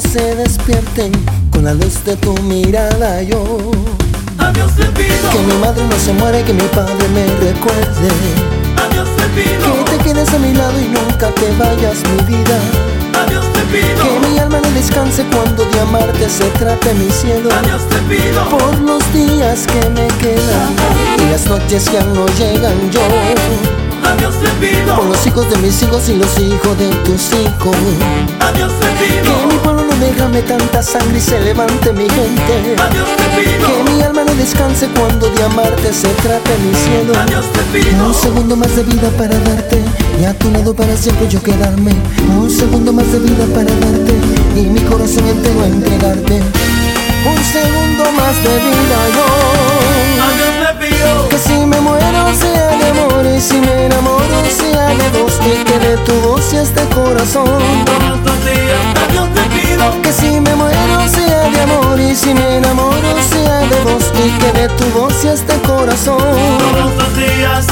ojos se despierten con la luz de tu mirada. Yo a Dios le pido que mi madre no se muera y que mi padre me recuerde. A Dios le pido Que te quedes a mi lado y nunca te vayas, mi vida. A Dios le pido Que mi alma no descanse cuando de amarte se trate, mi cielo. A Dios le pido Por los días que me quedan y las noches que aún no llegan. Yo A Dios le pido por los hijos de mis hijos y los hijos de tus hijos. A Dios le pido Que mi pueblo no derrame tanta sangre y se levante mi gente. A Dios le pido Que mi alma no descanse cuando de amarte se trate, mi cielo. A Dios le pido Un segundo más de vida para darte y a tu lado para siempre yo quedarme. Un segundo más de vida para darte y mi corazón entero entregarte. Un segundo más de vida yo. A Dios le pido Que si me muero sea de amor y si me enamoro sea de vos y que de tu voz y este corazón. todos los días. A Dios le pido Que si me muero sea de amor y si me enamoro sea de vos y que de tu voz y este corazón. todos los días.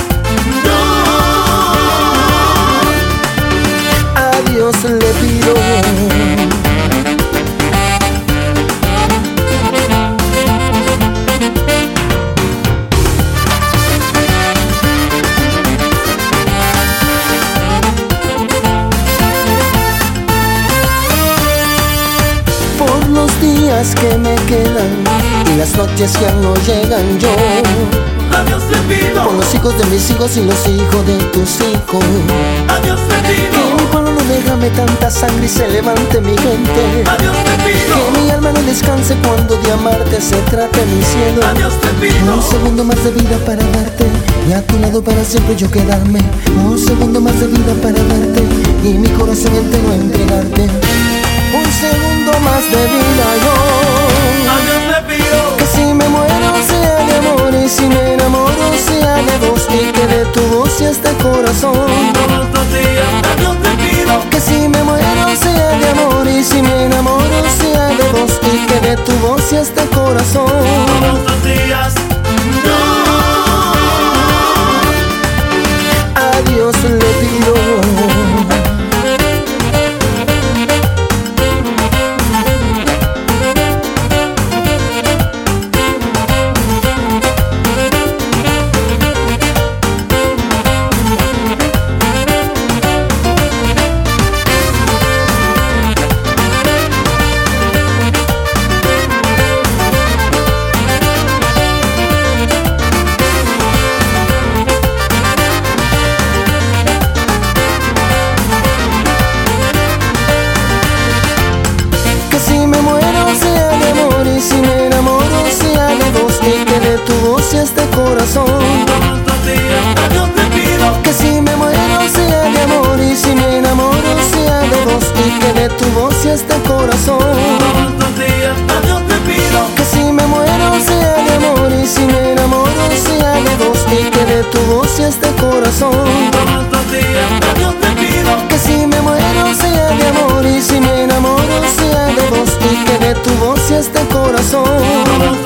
A Dios le pido. Por los días que me quedan y las noches que aún no llegan. Yo A Dios le pido por los hijos de mis hijos y los hijos de tus hijos. A Dios le Que pido mi pueblo no derrame tanta sangre y se levante mi gente. A Dios le pido Que mi alma no descanse cuando de amarte se trate, mi cielo. A Dios le pido Un segundo más de vida para darte y a tu lado para siempre yo quedarme. Un segundo más de vida para darte y mi corazón entero entregarte. Un segundo más de vida yo. A Dios le pido Que si me muero sea de amor y si me enamoro sea de vos y que de tu voz y este corazón. todos los días. A Dios le pido Que si me muero sea de amor y si me enamoro sea de vos y que de tu voz y este corazón. todos los días. A Dios le pido. Que si me muero sea de amor y si me enamoro sea de vos y que de tu voz y este corazón. todos los días. A Dios le pido Que si me muero sea de amor y si me enamoro sea de vos y que de tu voz y este corazón. todos los días. A Dios le pido Que si me muero sea de amor y si me enamoro sea de vos y que de tu voz y este corazón. todos los días. A Dios le pido Que si me muero sea de amor y si me enamoro sea de vos y que de tu voz y este corazón. todos